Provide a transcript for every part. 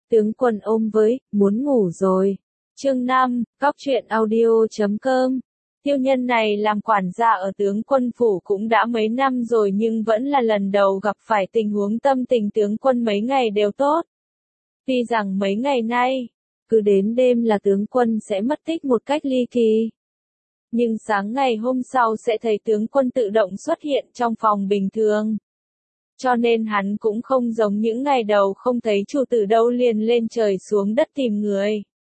Tướng quân ôm với, muốn ngủ rồi. Chương 5, Góc truyện audio.com. Tiêu Nhân này làm quản gia ở tướng quân phủ cũng đã mấy năm rồi nhưng vẫn là lần đầu gặp phải tình huống tâm tình tướng quân mấy ngày đều tốt. Tuy rằng mấy ngày nay, cứ đến đêm là tướng quân sẽ mất tích một cách ly kỳ. Nhưng sáng ngày hôm sau sẽ thấy tướng quân tự động xuất hiện trong phòng bình thường. Cho nên hắn cũng không giống những ngày đầu không thấy chủ tử đâu liền lên trời xuống đất tìm người.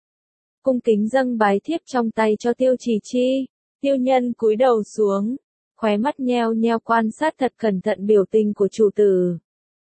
Cung kính dâng bái thiếp trong tay cho Tiêu Chỉ Chi. Tiêu Nhân cúi đầu xuống, khóe mắt nheo nheo quan sát thật cẩn thận biểu tình của chủ tử.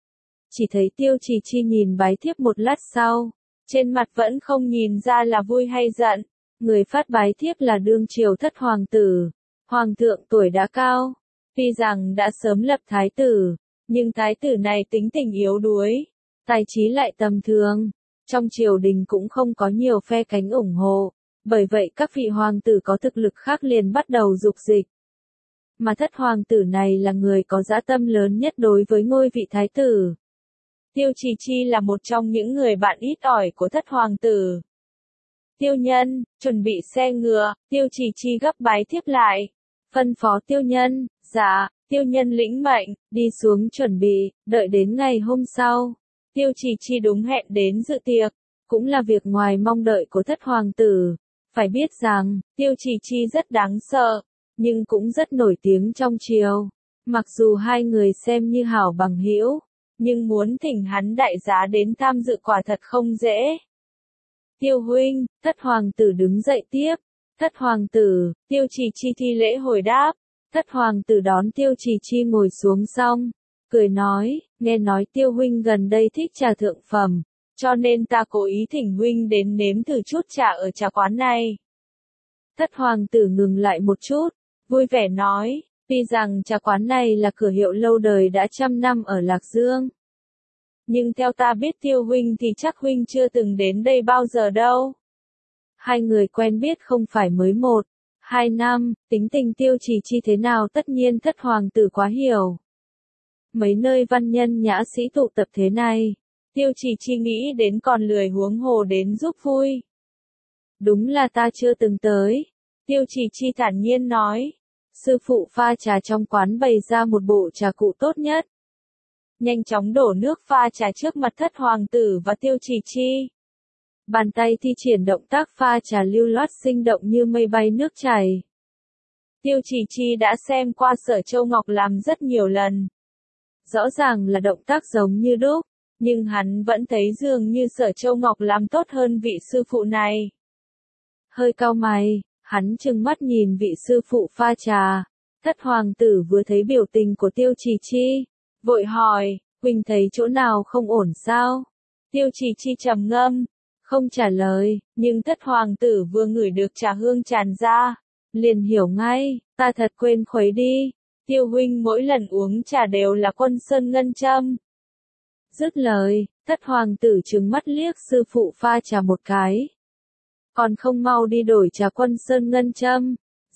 Chỉ thấy Tiêu Chỉ Chi nhìn bái thiếp một lát sau, trên mặt vẫn không nhìn ra là vui hay giận. Người phát bái thiếp là đương triều thất hoàng tử, hoàng thượng tuổi đã cao, tuy rằng đã sớm lập thái tử, nhưng thái tử này tính tình yếu đuối, tài trí lại tầm thường, trong triều đình cũng không có nhiều phe cánh ủng hộ, bởi vậy các vị hoàng tử có thực lực khác liền bắt đầu dục dịch. Mà thất hoàng tử này là người có dã tâm lớn nhất đối với ngôi vị thái tử. Tiêu Chỉ Chi là một trong những người bạn ít ỏi của thất hoàng tử. Tiêu Nhân, chuẩn bị xe ngựa, Tiêu Chỉ Chi gấp bái thiếp lại. Phân phó Tiêu Nhân, dạ, Tiêu Nhân lĩnh mệnh, đi xuống chuẩn bị, đợi đến ngày hôm sau. Tiêu Chỉ Chi đúng hẹn đến dự tiệc, cũng là việc ngoài mong đợi của thất hoàng tử. Phải biết rằng, Tiêu Chỉ Chi rất đáng sợ, nhưng cũng rất nổi tiếng trong triều. Mặc dù hai người xem như hảo bằng hữu, nhưng muốn thỉnh hắn đại giá đến tham dự quả thật không dễ. Tiêu huynh, thất hoàng tử đứng dậy tiếp. Thất hoàng tử, Tiêu Chỉ Chi thi lễ hồi đáp. Thất hoàng tử đón Tiêu Chỉ Chi ngồi xuống xong, cười nói, nghe nói Tiêu huynh gần đây thích trà thượng phẩm, cho nên ta cố ý thỉnh huynh đến nếm thử chút trà ở trà quán này. Thất hoàng tử ngừng lại một chút, vui vẻ nói, tuy rằng trà quán này là cửa hiệu lâu đời đã trăm năm ở Lạc Dương. Nhưng theo ta biết Tiêu huynh thì chắc huynh chưa từng đến đây bao giờ đâu. Hai người quen biết không phải mới 1-2 năm, tính tình Tiêu Chỉ Chi thế nào tất nhiên thất hoàng tử quá hiểu. Mấy nơi văn nhân nhã sĩ tụ tập thế này, Tiêu Chỉ Chi nghĩ đến còn lười huống hồ đến giúp vui. Đúng là ta chưa từng tới. Tiêu Chỉ Chi thản nhiên nói. Sư phụ pha trà trong quán bày ra một bộ trà cụ tốt nhất. Nhanh chóng đổ nước pha trà trước mặt thất hoàng tử và Tiêu Chỉ Chi. Bàn tay thi triển động tác pha trà lưu loát sinh động như mây bay nước chảy. Tiêu Chỉ Chi đã xem qua Sở Châu Ngọc làm rất nhiều lần. Rõ ràng là động tác giống như đúc, nhưng hắn vẫn thấy dường như Sở Châu Ngọc làm tốt hơn vị sư phụ này. Hơi cau mày, hắn trừng mắt nhìn vị sư phụ pha trà. Thất hoàng tử vừa thấy biểu tình của Tiêu Chỉ Chi, vội hỏi, huynh thấy chỗ nào không ổn sao? Tiêu Chỉ Chi trầm ngâm, không trả lời, nhưng thất hoàng tử vừa ngửi được trà hương tràn ra, liền hiểu ngay, ta thật quên khuấy đi, Tiêu huynh mỗi lần uống trà đều là Quân Sơn ngân châm. Dứt lời, thất hoàng tử trừng mắt liếc sư phụ pha trà một cái. Còn không mau đi đổi trà Quân Sơn ngân châm.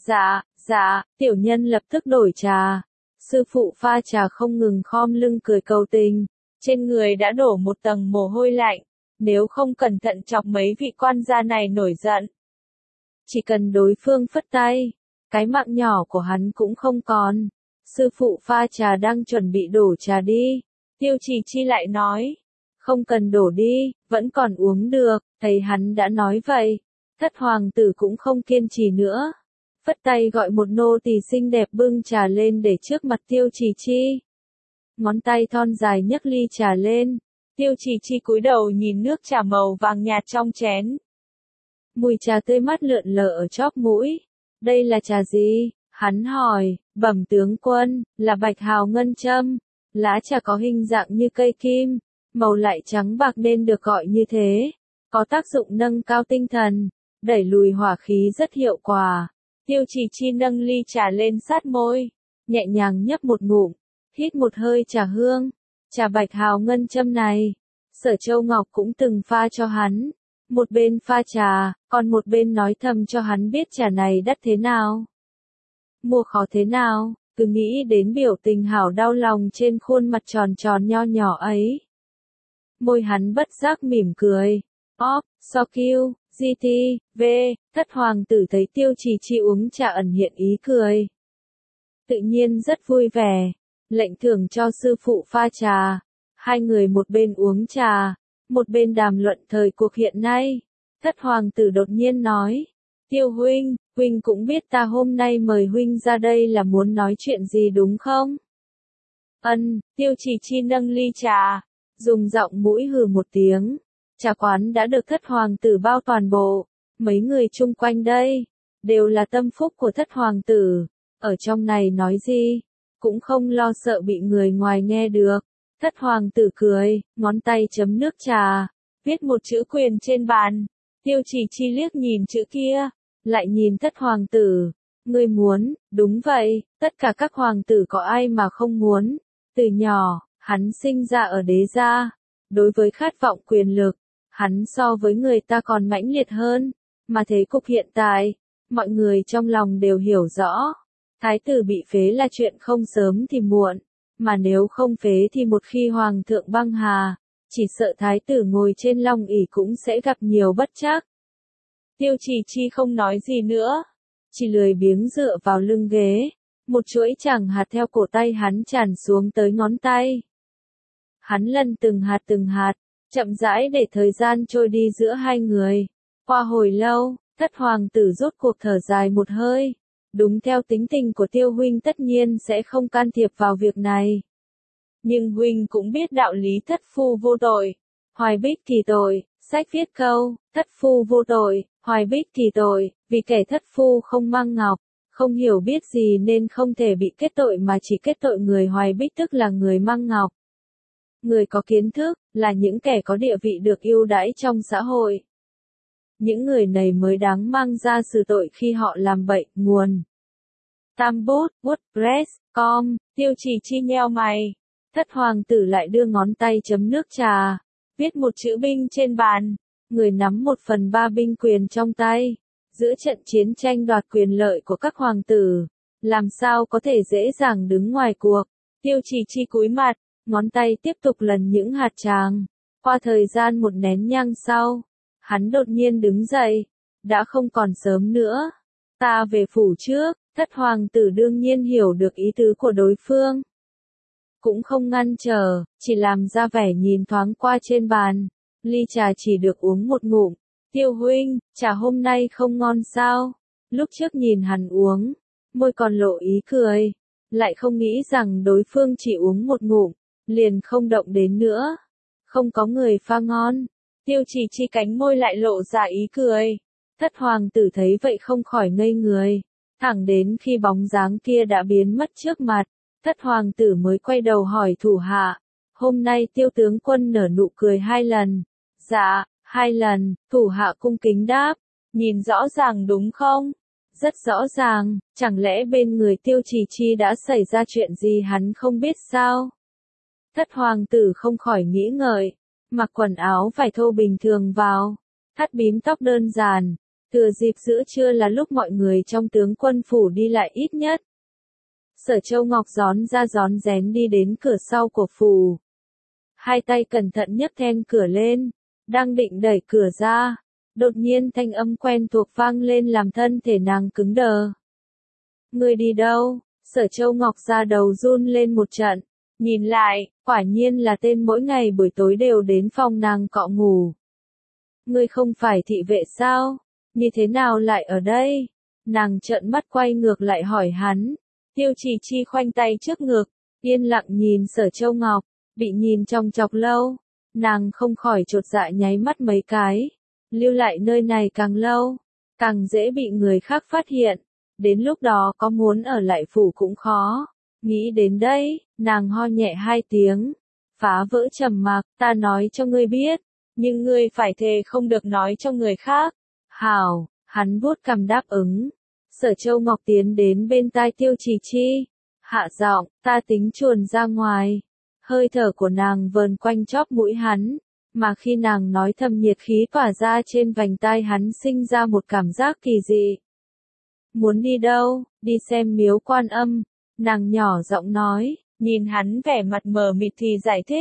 Dạ, tiểu nhân lập tức đổi trà. Sư phụ pha trà không ngừng khom lưng cười cầu tình, trên người đã đổ một tầng mồ hôi lạnh, nếu không cẩn thận chọc mấy vị quan gia này nổi giận. Chỉ cần đối phương phất tay, cái mạng nhỏ của hắn cũng không còn. Sư phụ pha trà đang chuẩn bị đổ trà đi. Tiêu Chỉ Chi lại nói, không cần đổ đi, vẫn còn uống được, thấy hắn đã nói vậy. Thất hoàng tử cũng không kiên trì nữa. Phất tay gọi một nô tỳ xinh đẹp bưng trà lên để trước mặt Tiêu Chỉ Chi. Ngón tay thon dài nhấc ly trà lên. Tiêu Chỉ Chi cúi đầu nhìn nước trà màu vàng nhạt trong chén. Mùi trà tươi mát lượn lờ ở chóp mũi. Đây là trà gì? Hắn hỏi, bẩm tướng quân, là bạch hào ngân châm. Lá trà có hình dạng như cây kim, màu lại trắng bạc nên được gọi như thế. Có tác dụng nâng cao tinh thần, đẩy lùi hỏa khí rất hiệu quả. Tiêu Chỉ Chi nâng ly trà lên sát môi, nhẹ nhàng nhấp một ngụm, hít một hơi trà hương. Trà bạch hào ngân châm này, Sở Châu Ngọc cũng từng pha cho hắn. Một bên pha trà, còn một bên nói thầm cho hắn biết trà này đắt thế nào, mua khó thế nào, cứ nghĩ đến biểu tình hảo đau lòng trên khuôn mặt tròn tròn nho nhỏ ấy. Môi hắn bất giác mỉm cười. So kiêu, GT, V, thất hoàng tử thấy Tiêu Trì Chi uống trà ẩn hiện ý cười. Tự nhiên rất vui vẻ, lệnh thưởng cho sư phụ pha trà. Hai người một bên uống trà, một bên đàm luận thời cuộc hiện nay. Thất hoàng tử đột nhiên nói, Tiêu huynh, huynh cũng biết ta hôm nay mời huynh ra đây là muốn nói chuyện gì đúng không? Tiêu Trì Chi nâng ly trà, dùng giọng mũi hừ một tiếng. Trà quán đã được thất hoàng tử bao toàn bộ, mấy người chung quanh đây, đều là tâm phúc của thất hoàng tử, ở trong này nói gì, cũng không lo sợ bị người ngoài nghe được. Thất hoàng tử cười, ngón tay chấm nước trà, viết một chữ quyền trên bàn. Tiêu Trì Chi liếc nhìn chữ kia, lại nhìn thất hoàng tử. Ngươi muốn, đúng vậy, tất cả các hoàng tử có ai mà không muốn. Từ nhỏ, hắn sinh ra ở đế gia. Đối với khát vọng quyền lực, hắn so với người ta còn mãnh liệt hơn. Mà thế cục hiện tại, mọi người trong lòng đều hiểu rõ. Thái tử bị phế là chuyện không sớm thì muộn. Mà nếu không phế thì một khi hoàng thượng băng hà, chỉ sợ thái tử ngồi trên long ỷ cũng sẽ gặp nhiều bất trắc. Tiêu Trì Chi không nói gì nữa, chỉ lười biếng dựa vào lưng ghế, một chuỗi tràng hạt theo cổ tay hắn tràn xuống tới ngón tay. Hắn lần từng hạt, chậm rãi để thời gian trôi đi giữa hai người. Qua hồi lâu, thất hoàng tử rốt cuộc thở dài một hơi. Đúng theo tính tình của Tiêu huynh tất nhiên sẽ không can thiệp vào việc này. Nhưng huynh cũng biết đạo lý thất phu vô tội, hoài bích thì tội, sách viết câu, thất phu vô tội, hoài bích thì tội, vì kẻ thất phu không mang ngọc, không hiểu biết gì nên không thể bị kết tội mà chỉ kết tội người hoài bích tức là người mang ngọc. Người có kiến thức, là những kẻ có địa vị được ưu đãi trong xã hội. Những người này mới đáng mang ra xử tội khi họ làm bậy. Nguồn Tam bút, WordPress.com, Tiêu Trì Chi nheo mày. Thất hoàng tử lại đưa ngón tay chấm nước trà, viết một chữ binh trên bàn. Người nắm 1/3 binh quyền trong tay. Giữa trận chiến tranh đoạt quyền lợi của các hoàng tử, làm sao có thể dễ dàng đứng ngoài cuộc. Tiêu Trì Chi cúi mặt, ngón tay tiếp tục lần những hạt tràng. Qua thời gian một nén nhang sau, hắn đột nhiên đứng dậy. Đã không còn sớm nữa. Ta về phủ trước. Thất hoàng tử đương nhiên hiểu được ý tứ của đối phương. Cũng không ngăn trở, chỉ làm ra vẻ nhìn thoáng qua trên bàn. Ly trà chỉ được uống một ngụm. Tiêu huynh, trà hôm nay không ngon sao? Lúc trước nhìn hắn uống, môi còn lộ ý cười. Lại không nghĩ rằng đối phương chỉ uống một ngụm, liền không động đến nữa. Không có người pha ngon. Tiêu Trì Chi cánh môi lại lộ ra ý cười. Thất hoàng tử thấy vậy không khỏi ngây người. Thẳng đến khi bóng dáng kia đã biến mất trước mặt, thất hoàng tử mới quay đầu hỏi thủ hạ. Hôm nay Tiêu tướng quân nở nụ cười 2 lần. Dạ, 2 lần, thủ hạ cung kính đáp. Nhìn rõ ràng đúng không? Rất rõ ràng, chẳng lẽ bên người Tiêu Trì Chi đã xảy ra chuyện gì hắn không biết sao? Thất hoàng tử không khỏi nghĩ ngợi, mặc quần áo vải thô bình thường vào, thắt bím tóc đơn giản. Thừa dịp giữa trưa là lúc mọi người trong tướng quân phủ đi lại ít nhất. Sở Châu Ngọc rón ra rón rén đi đến cửa sau của phủ. Hai tay cẩn thận nhấc then cửa lên, đang định đẩy cửa ra. Đột nhiên thanh âm quen thuộc vang lên làm thân thể nàng cứng đờ. Người đi đâu? Sở Châu Ngọc ra đầu run lên một trận. Nhìn lại, quả nhiên là tên mỗi ngày buổi tối đều đến phòng nàng cọ ngủ. Ngươi không phải thị vệ sao? Như thế nào lại ở đây? Nàng trợn mắt quay ngược lại hỏi hắn. Tiêu Trì Chi khoanh tay trước ngực, yên lặng nhìn Sở Châu Ngọc, bị nhìn trong chọc lâu. Nàng không khỏi chột dạ nháy mắt mấy cái. Lưu lại nơi này càng lâu, càng dễ bị người khác phát hiện. Đến lúc đó có muốn ở lại phủ cũng khó. Nghĩ đến đây, nàng ho nhẹ 2 tiếng. Phá vỡ trầm mặc, ta nói cho ngươi biết. Nhưng ngươi phải thề không được nói cho người khác. Hảo, hắn vuốt cằm đáp ứng. Sở Châu Ngọc tiến đến bên tai Tiêu Trì Chi. Hạ giọng, ta tính chuồn ra ngoài. Hơi thở của nàng vờn quanh chóp mũi hắn. Mà khi nàng nói thầm nhiệt khí tỏa ra trên vành tai hắn sinh ra một cảm giác kỳ dị. Muốn đi đâu? Đi xem miếu Quan Âm. Nàng nhỏ giọng nói, nhìn hắn vẻ mặt mờ mịt thì giải thích.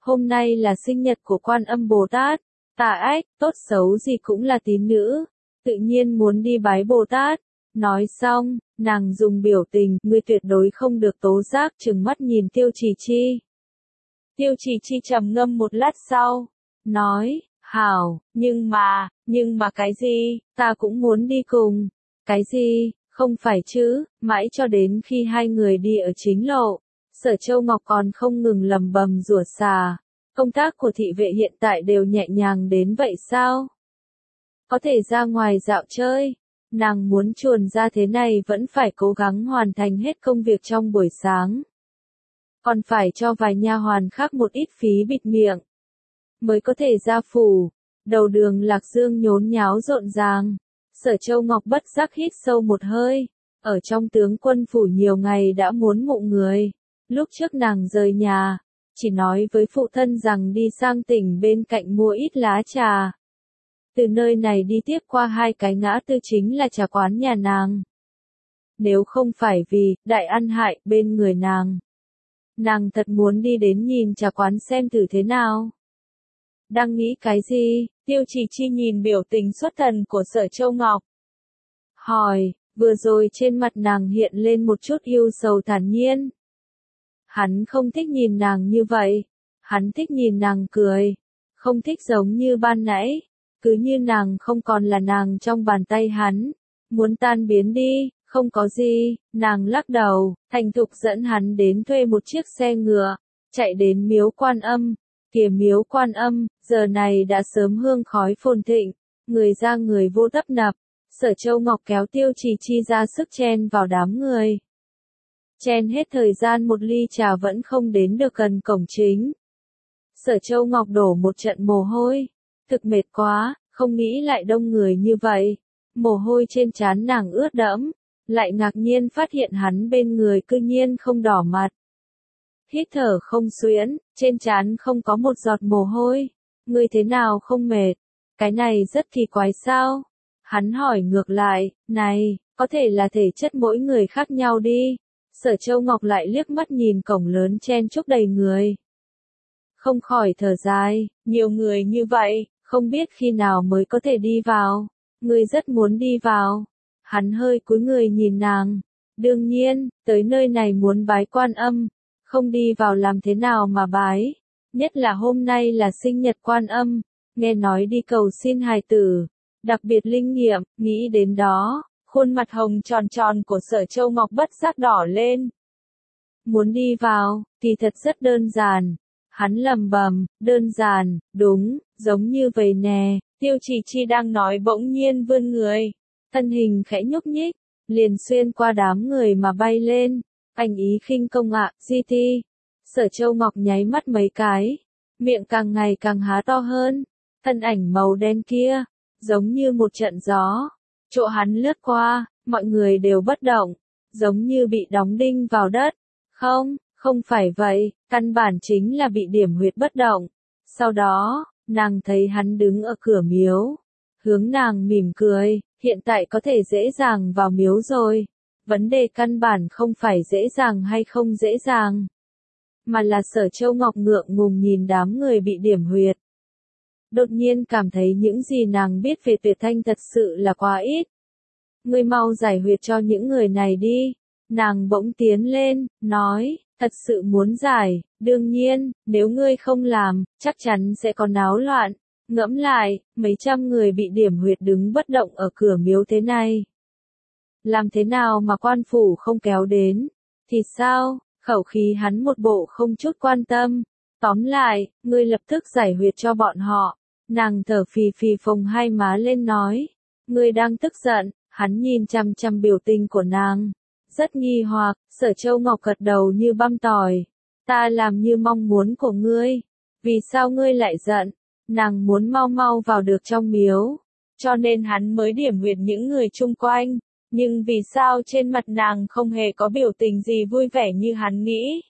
hôm nay là sinh nhật của Quan Âm Bồ Tát. Ta ách, tốt xấu gì cũng là tín nữ, tự nhiên muốn đi bái Bồ Tát. Nói xong, nàng dùng biểu tình, ngươi tuyệt đối không được tố giác, trừng mắt nhìn Tiêu Chỉ Chi. Tiêu Chỉ Chi trầm ngâm một lát sau, nói, hảo, nhưng mà cái gì, ta cũng muốn đi cùng. Cái gì, không phải chứ, mãi cho đến khi hai người đi ở chính lộ, Sở Châu Ngọc còn không ngừng lầm bầm rủa xà. Công tác của thị vệ hiện tại đều nhẹ nhàng đến vậy sao? Có thể ra ngoài dạo chơi, nàng muốn chuồn ra thế này vẫn phải cố gắng hoàn thành hết công việc trong buổi sáng. Còn phải cho vài nha hoàn khác một ít phí bịt miệng, mới có thể ra phủ. Đầu đường Lạc Dương nhốn nháo rộn ràng. Sở Châu Ngọc bất giác hít sâu một hơi. Ở trong tướng quân phủ nhiều ngày đã muốn mụ người. Lúc trước nàng rời nhà, chỉ nói với phụ thân rằng đi sang tỉnh bên cạnh mua ít lá trà. Từ nơi này đi tiếp qua 2 cái ngã tư chính là trà quán nhà nàng. Nếu không phải vì đại ăn hại bên người nàng thật muốn đi đến nhìn trà quán xem thử thế nào. Đang nghĩ cái gì? Tiêu Chỉ Chi nhìn biểu tình xuất thần của Sở Châu Ngọc. Hỏi, vừa rồi trên mặt nàng hiện lên một chút yêu sầu thản nhiên. Hắn không thích nhìn nàng như vậy. Hắn thích nhìn nàng cười. Không thích giống như ban nãy. Cứ như nàng không còn là nàng trong bàn tay hắn. Muốn tan biến đi, không có gì. Nàng lắc đầu, thành thục dẫn hắn đến thuê một chiếc xe ngựa. Chạy đến miếu Quan Âm. Kìa miếu Quan Âm, giờ này đã sớm hương khói phồn thịnh. Người ra người vô tấp nập. Sở Châu Ngọc kéo Tiêu Chỉ Chi ra sức chen vào đám người. Chen hết thời gian một ly trà vẫn không đến được gần cổng chính. Sở Châu Ngọc đổ một trận mồ hôi. Thực mệt quá, không nghĩ lại đông người như vậy. Mồ hôi trên trán nàng ướt đẫm. Lại ngạc nhiên phát hiện hắn bên người cư nhiên không đỏ mặt. Hít thở không xuyễn, trên trán không có một giọt mồ hôi. Ngươi thế nào không mệt? Cái này rất kỳ quái sao? Hắn hỏi ngược lại, này, có thể là thể chất mỗi người khác nhau đi. Sở Châu Ngọc lại liếc mắt nhìn cổng lớn chen chúc đầy người. Không khỏi thở dài, nhiều người như vậy, không biết khi nào mới có thể đi vào. Ngươi rất muốn đi vào. Hắn hơi cúi người nhìn nàng. Đương nhiên, tới nơi này muốn bái Quan Âm. Không đi vào làm thế nào mà bái. Nhất là hôm nay là sinh nhật Quan Âm. Nghe nói đi cầu xin hài tử. Đặc biệt linh nghiệm, nghĩ đến đó. Khuôn mặt hồng tròn tròn của Sở Châu Ngọc bất giác đỏ lên. Muốn đi vào, thì thật rất đơn giản. Hắn lầm bầm, đơn giản, đúng, giống như vậy nè. Tiêu Chỉ Chi đang nói bỗng nhiên vươn người. Thân hình khẽ nhúc nhích, liền xuyên qua đám người mà bay lên. Anh ý khinh công ạ, GT. Sở Châu Ngọc nháy mắt mấy cái. Miệng càng ngày càng há to hơn. Thân ảnh màu đen kia, giống như một trận gió. Chỗ hắn lướt qua, mọi người đều bất động. Giống như bị đóng đinh vào đất. Không phải vậy, căn bản chính là bị điểm huyệt bất động. Sau đó, nàng thấy hắn đứng ở cửa miếu. Hướng nàng mỉm cười, hiện tại có thể dễ dàng vào miếu rồi. Vấn đề căn bản không phải dễ dàng hay không dễ dàng. Mà là Sở Châu Ngọc ngượng ngùng nhìn đám người bị điểm huyệt. Đột nhiên cảm thấy những gì nàng biết về Tuyệt Thanh thật sự là quá ít. Ngươi mau giải huyệt cho những người này đi. Nàng bỗng tiến lên, nói, thật sự muốn giải, đương nhiên, nếu ngươi không làm, chắc chắn sẽ có náo loạn. Ngẫm lại, mấy trăm người bị điểm huyệt đứng bất động ở cửa miếu thế này. Làm thế nào mà quan phủ không kéo đến? Thì sao? Khẩu khí hắn một bộ không chút quan tâm. Tóm lại, ngươi lập tức giải huyệt cho bọn họ. Nàng thở phì phì phồng hai má lên nói. Ngươi đang tức giận, hắn nhìn chằm chằm biểu tình của nàng. Rất nghi hoặc, Sở Châu Ngọc gật đầu như băm tỏi. Ta làm như mong muốn của ngươi. Vì sao ngươi lại giận? Nàng muốn mau mau vào được trong miếu. Cho nên hắn mới điểm huyệt những người chung quanh. Nhưng vì sao trên mặt nàng không hề có biểu tình gì vui vẻ như hắn nghĩ?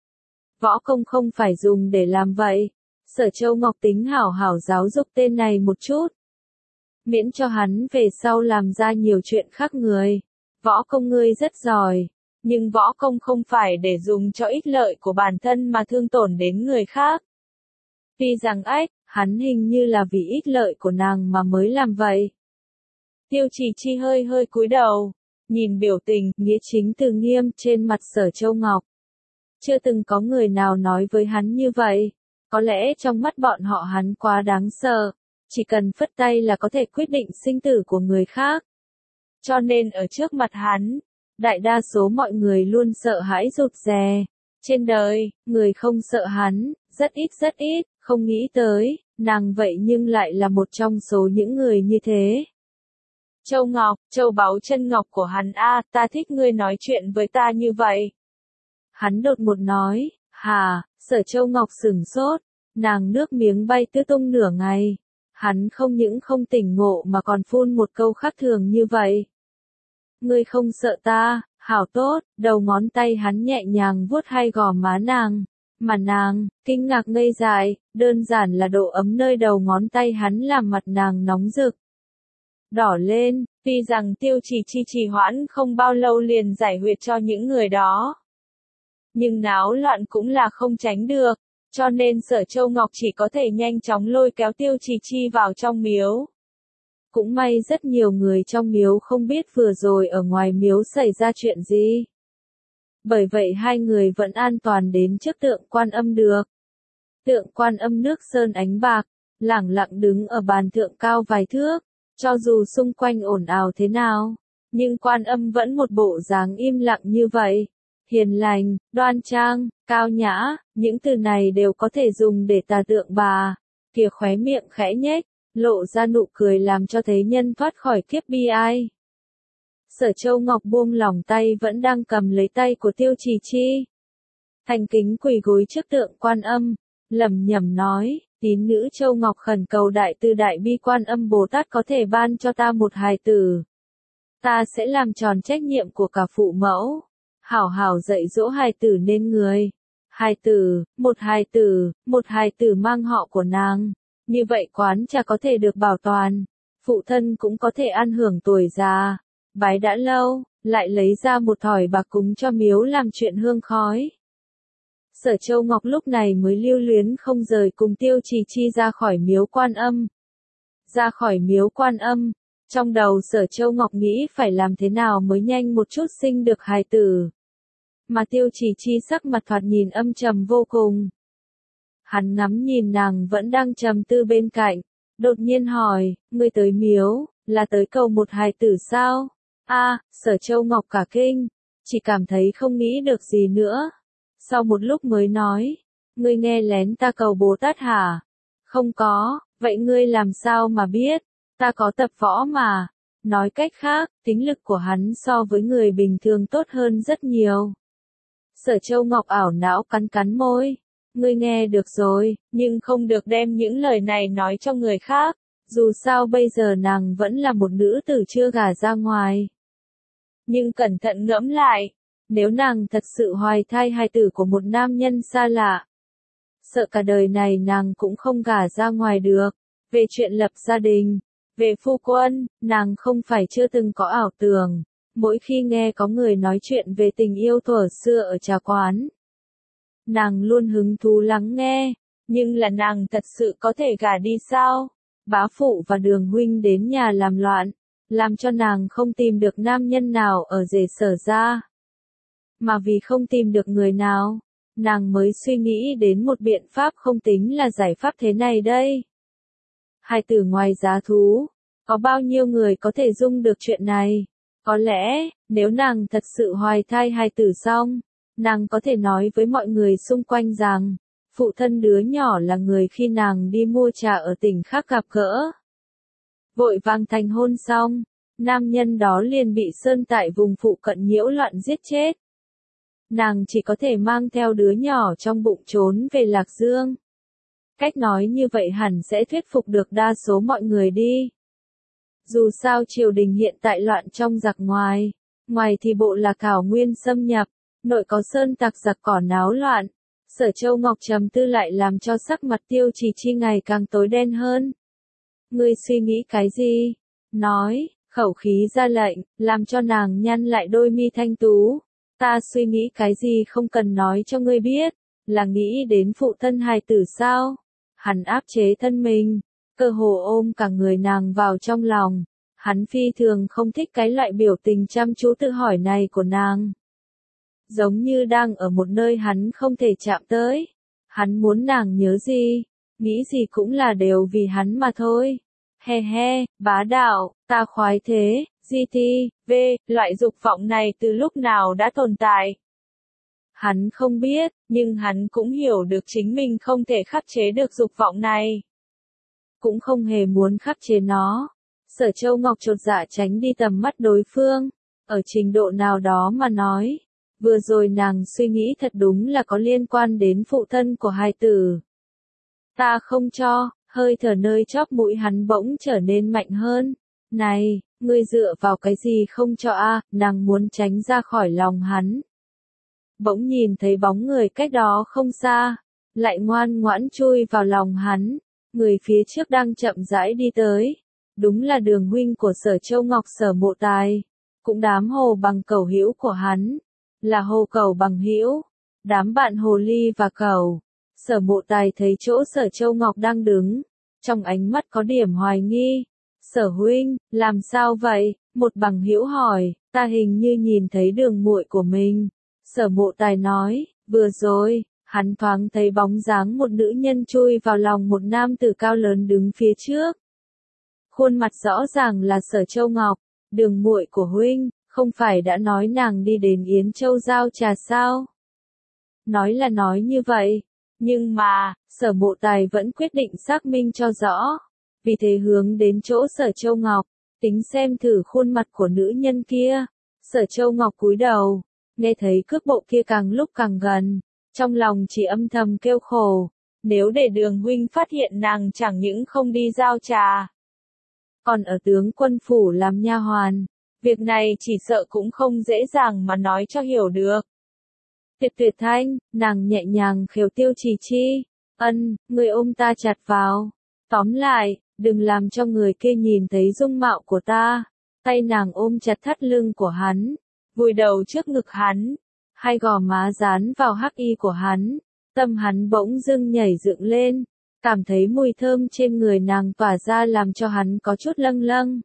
Võ công không phải dùng để làm vậy. Sở Châu Ngọc tính hảo hảo giáo dục tên này một chút. Miễn cho hắn về sau làm ra nhiều chuyện khác người. Võ công ngươi rất giỏi. Nhưng võ công không phải để dùng cho ích lợi của bản thân mà thương tổn đến người khác. Tuy rằng hắn hình như là vì ích lợi của nàng mà mới làm vậy. Tiêu Chỉ Chi hơi hơi cúi đầu, nhìn biểu tình, nghĩa chính từ nghiêm trên mặt Sở Châu Ngọc. Chưa từng có người nào nói với hắn như vậy. Có lẽ trong mắt bọn họ hắn quá đáng sợ, chỉ cần phất tay là có thể quyết định sinh tử của người khác. Cho nên ở trước mặt hắn, đại đa số mọi người luôn sợ hãi rụt rè. Trên đời, người không sợ hắn, rất ít, không nghĩ tới, nàng vậy nhưng lại là một trong số những người như thế. Châu Ngọc, châu báu chân ngọc của hắn a, ta thích ngươi nói chuyện với ta như vậy. Hắn đột ngột nói, hà, Sở Châu Ngọc sửng sốt, nàng nước miếng bay tứ tung nửa ngày. Hắn không những không tỉnh ngộ mà còn phun một câu khác thường như vậy. Ngươi không sợ ta, hảo tốt, đầu ngón tay hắn nhẹ nhàng vuốt hai gò má nàng. Mà nàng, kinh ngạc ngây dại, đơn giản là độ ấm nơi đầu ngón tay hắn làm mặt nàng nóng rực. Đỏ lên, tuy rằng Tiêu Chỉ Chi trì hoãn không bao lâu liền giải huyệt cho những người đó. Nhưng náo loạn cũng là không tránh được, cho nên Sở Châu Ngọc chỉ có thể nhanh chóng lôi kéo Tiêu Chỉ Chi vào trong miếu. Cũng may rất nhiều người trong miếu không biết vừa rồi ở ngoài miếu xảy ra chuyện gì. Bởi vậy hai người vẫn an toàn đến trước tượng Quan Âm được. Tượng Quan Âm nước sơn ánh bạc, lẳng lặng đứng ở bàn thượng cao vài thước, cho dù xung quanh ồn ào thế nào, nhưng Quan Âm vẫn một bộ dáng im lặng như vậy. Hiền lành, đoan trang, cao nhã, những từ này đều có thể dùng để tả tượng bà. Kìa khóe miệng khẽ nhếch, lộ ra nụ cười làm cho thế nhân thoát khỏi kiếp bi ai. Sở Châu Ngọc buông lỏng tay vẫn đang cầm lấy tay của Tiêu Chỉ Chi. Thành kính quỳ gối trước tượng Quan Âm, lẩm nhẩm nói, tín nữ Châu Ngọc khẩn cầu Đại Từ Đại Bi Quan Âm Bồ Tát có thể ban cho ta một hài tử. Ta sẽ làm tròn trách nhiệm của cả phụ mẫu. Hảo hảo dạy dỗ hài tử nên người. Một hài tử mang họ của nàng. Như vậy quán trà có thể được bảo toàn. Phụ thân cũng có thể ăn hưởng tuổi già. Bái đã lâu, lại lấy ra một thỏi bạc cúng cho miếu làm chuyện hương khói. Sở Châu Ngọc lúc này mới lưu luyến không rời cùng Tiêu Chỉ Chi ra khỏi miếu Quan Âm. Ra khỏi miếu Quan Âm, trong đầu Sở Châu Ngọc nghĩ phải làm thế nào mới nhanh một chút sinh được hài tử. Mà Tiêu Chỉ Chi sắc mặt thoạt nhìn âm trầm vô cùng. Hắn ngắm nhìn nàng vẫn đang trầm tư bên cạnh, đột nhiên hỏi, ngươi tới miếu, là tới cầu một hài tử sao? Sở Châu Ngọc cả kinh, chỉ cảm thấy không nghĩ được gì nữa. Sau một lúc mới nói, ngươi nghe lén ta cầu Bồ Tát hả? Không có, vậy ngươi làm sao mà biết? Ta có tập võ mà. Nói cách khác, tính lực của hắn so với người bình thường tốt hơn rất nhiều. Sở Châu Ngọc ảo não cắn cắn môi. Ngươi nghe được rồi, nhưng không được đem những lời này nói cho người khác. Dù sao bây giờ nàng vẫn là một nữ tử chưa gả ra ngoài. Nhưng cẩn thận ngẫm lại, nếu nàng thật sự hoài thai hài tử của một nam nhân xa lạ, sợ cả đời này nàng cũng không gả ra ngoài được. Về chuyện lập gia đình, về phu quân, nàng không phải chưa từng có ảo tưởng. Mỗi khi nghe có người nói chuyện về tình yêu thuở xưa ở trà quán, nàng luôn hứng thú lắng nghe, nhưng là nàng thật sự có thể gả đi sao? Bá phụ và Đường huynh đến nhà làm loạn, làm cho nàng không tìm được nam nhân nào ở rể Sở ra. Mà vì không tìm được người nào, nàng mới suy nghĩ đến một biện pháp không tính là giải pháp thế này đây. Hài tử ngoài giá thú, có bao nhiêu người có thể dung được chuyện này? Có lẽ, nếu nàng thật sự hoài thai hài tử xong, nàng có thể nói với mọi người xung quanh rằng, phụ thân đứa nhỏ là người khi nàng đi mua trà ở tỉnh khác gặp gỡ. Vội vàng thành hôn xong, nam nhân đó liền bị Sơn tại vùng phụ cận nhiễu loạn giết chết. Nàng chỉ có thể mang theo đứa nhỏ trong bụng trốn về Lạc Dương. Cách nói như vậy hẳn sẽ thuyết phục được đa số mọi người đi. Dù sao triều đình hiện tại loạn trong giặc ngoài, ngoài thì bộ Lạc Thảo Nguyên xâm nhập, nội có sơn tặc giặc cỏ náo loạn. Sở Châu Ngọc trầm tư lại làm cho sắc mặt Tiêu Chỉ Chi ngày càng tối đen hơn. Ngươi suy nghĩ cái gì? Nói, khẩu khí ra lệnh, làm cho nàng nhăn lại đôi mi thanh tú. Ta suy nghĩ cái gì không cần nói cho ngươi biết, là nghĩ đến phụ thân hài tử sao? Hắn áp chế thân mình, cơ hồ ôm cả người nàng vào trong lòng. Hắn phi thường không thích cái loại biểu tình chăm chú tự hỏi này của nàng. Giống như đang ở một nơi hắn không thể chạm tới. Hắn muốn nàng nhớ gì, nghĩ gì cũng là đều vì hắn mà thôi. He he, bá đạo, ta khoái thế, GT, loại dục vọng này từ lúc nào đã tồn tại. Hắn không biết, nhưng hắn cũng hiểu được chính mình không thể khắc chế được dục vọng này. Cũng không hề muốn khắc chế nó. Sở Châu Ngọc chột dạ tránh đi tầm mắt đối phương. Ở trình độ nào đó mà nói, vừa rồi nàng suy nghĩ thật đúng là có liên quan đến phụ thân của hài tử. Ta không cho, hơi thở nơi chóp mũi hắn bỗng trở nên mạnh hơn. Này, ngươi dựa vào cái gì không cho a? Nàng muốn tránh ra khỏi lòng hắn. Bỗng nhìn thấy bóng người cách đó không xa, lại ngoan ngoãn chui vào lòng hắn. Người phía trước đang chậm rãi đi tới. Đúng là Đường huynh của Sở Châu Ngọc, Sở Mộ Tài. Cũng đám hồ bằng cẩu hữu của hắn. Là hồ cẩu bằng hữu. Đám bạn hồ ly và cẩu. Sở Mộ Tài thấy chỗ Sở Châu Ngọc đang đứng. Trong ánh mắt có điểm hoài nghi. Sở huynh, làm sao vậy? Một bằng hữu hỏi. Ta hình như nhìn thấy Đường muội của mình. Sở Mộ Tài nói, vừa rồi, hắn thoáng thấy bóng dáng một nữ nhân chui vào lòng một nam tử cao lớn đứng phía trước. Khuôn mặt rõ ràng là Sở Châu Ngọc, Đường muội của huynh, không phải đã nói nàng đi đến Yến Châu giao trà sao? Nói là nói như vậy, nhưng mà, Sở Mộ Tài vẫn quyết định xác minh cho rõ. Vì thế hướng đến chỗ Sở Châu Ngọc, tính xem thử khuôn mặt của nữ nhân kia. Sở Châu Ngọc cúi đầu, nghe thấy cước bộ kia càng lúc càng gần, trong lòng chỉ âm thầm kêu khổ. Nếu để Đường huynh phát hiện nàng chẳng những không đi giao trà, còn ở tướng quân phủ làm nha hoàn, việc này chỉ sợ cũng không dễ dàng mà nói cho hiểu được. Tuyệt Tuyệt Thanh, nàng nhẹ nhàng khều Tiêu Trì Chi, người ôm ta chặt vào. Tóm lại, đừng làm cho người kia nhìn thấy dung mạo của ta. Tay nàng ôm chặt thắt lưng của hắn, vùi đầu trước ngực hắn, hai gò má dán vào hắc y của hắn. Tâm hắn bỗng dưng nhảy dựng lên, cảm thấy mùi thơm trên người nàng tỏa ra làm cho hắn có chút lâng lâng.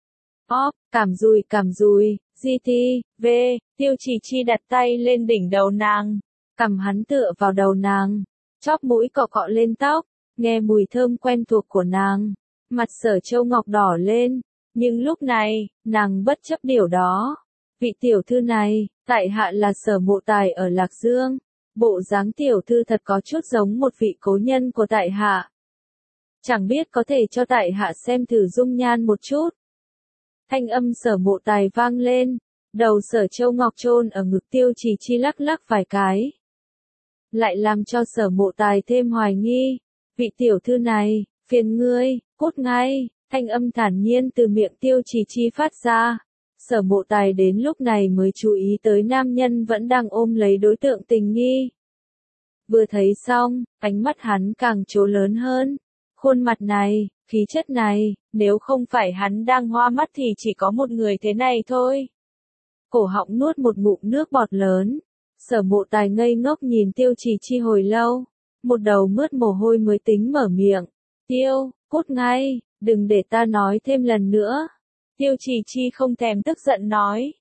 Cảm rùi, GT, Tiêu Trì Chi đặt tay lên đỉnh đầu nàng, cằm hắn tựa vào đầu nàng, chóp mũi cọ cọ lên tóc, nghe mùi thơm quen thuộc của nàng, mặt Sở Châu Ngọc đỏ lên, nhưng lúc này, nàng bất chấp điều đó. Vị tiểu thư này, tại hạ là Sở Mộ Tài ở Lạc Dương, bộ dáng tiểu thư thật có chút giống một vị cố nhân của tại hạ. Chẳng biết có thể cho tại hạ xem thử dung nhan một chút. Thanh âm Sở Mộ Tài vang lên, đầu Sở Châu Ngọc chôn ở ngực Tiêu Trì Chi lắc lắc vài cái. Lại làm cho Sở Mộ Tài thêm hoài nghi. Vị tiểu thư này, phiền ngươi, cút ngay, thanh âm thản nhiên từ miệng Tiêu Trì Chi phát ra. Sở Mộ Tài đến lúc này mới chú ý tới nam nhân vẫn đang ôm lấy đối tượng tình nghi. Vừa thấy xong, ánh mắt hắn càng trố lớn hơn. Khuôn mặt này, khí chất này, nếu không phải hắn đang hoa mắt thì chỉ có một người thế này thôi. Cổ họng nuốt một ngụm nước bọt lớn. Sở Mộ Tài ngây ngốc nhìn Tiêu Trì Chi hồi lâu. Một đầu mướt mồ hôi mới tính mở miệng. Tiêu, cút ngay, đừng để ta nói thêm lần nữa. Tiêu Trì Chi không thèm tức giận nói.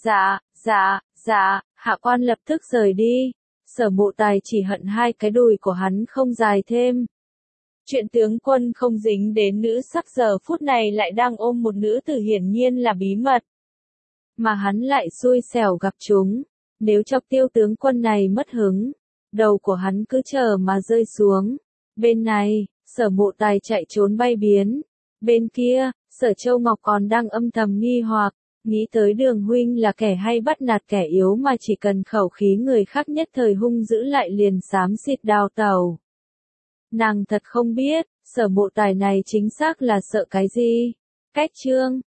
Dạ, hạ quan lập tức rời đi. Sở Mộ Tài chỉ hận hai cái đùi của hắn không dài thêm. Chuyện tướng quân không dính đến nữ sắc giờ phút này lại đang ôm một nữ tử hiển nhiên là bí mật. Mà hắn lại xui xẻo gặp chúng. Nếu chọc Tiêu tướng quân này mất hứng, đầu của hắn cứ chờ mà rơi xuống. Bên này, Sở Mộ Tài chạy trốn bay biến. Bên kia, Sở Châu Ngọc còn đang âm thầm nghi hoặc, nghĩ tới Đường huynh là kẻ hay bắt nạt kẻ yếu mà chỉ cần khẩu khí người khác nhất thời hung dữ lại liền xám xịt đào tẩu. Nàng thật không biết, Sở Mộ Tài này chính xác là sợ cái gì. Cách chương